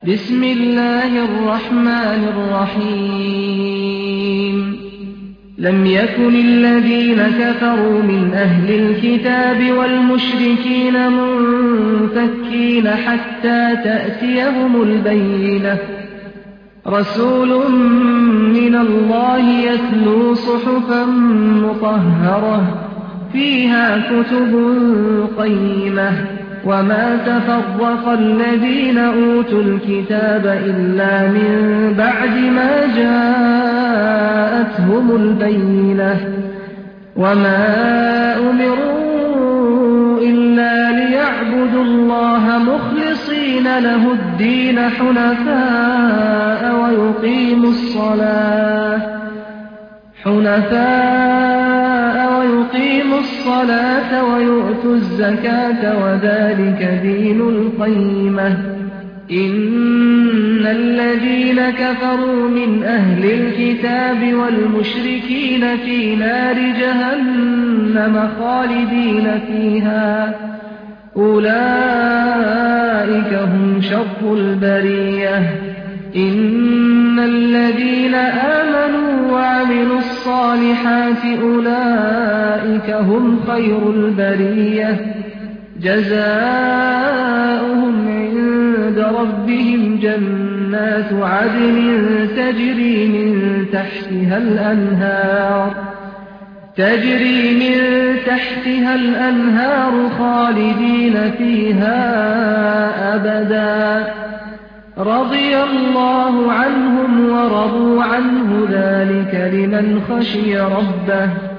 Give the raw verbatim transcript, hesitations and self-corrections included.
بسم الله الرحمن الرحيم لم يكن الذين كفروا من أهل الكتاب والمشركين منفكين حتى تأتيهم البينة رسول من الله يتلو صحفا مطهرة فيها كتب قيمة وما تفرق الذين أوتوا الكتاب إلا من بعد ما جاءتهم البينة وما أمروا إلا ليعبدوا الله مخلصين له الدين حنفاء ويقيموا الصلاة حنفاء ويقيموا الصلاة ويؤتوا الزكاة وذلك دين القيمة إن الذين كفروا من أهل الكتاب والمشركين في نار جهنم خالدين فيها أولئك هم شر البرية إن الذين آمنوا وعملوا الصالحات أولئك هم خير البرية جزاؤهم عند ربهم جنات عدن تجري من تحتها الأنهار تجري من تحتها الأنهار خالدين فيها أبدا رضي الله عنهم ورضوا عنه ذلك لمن خشي ربه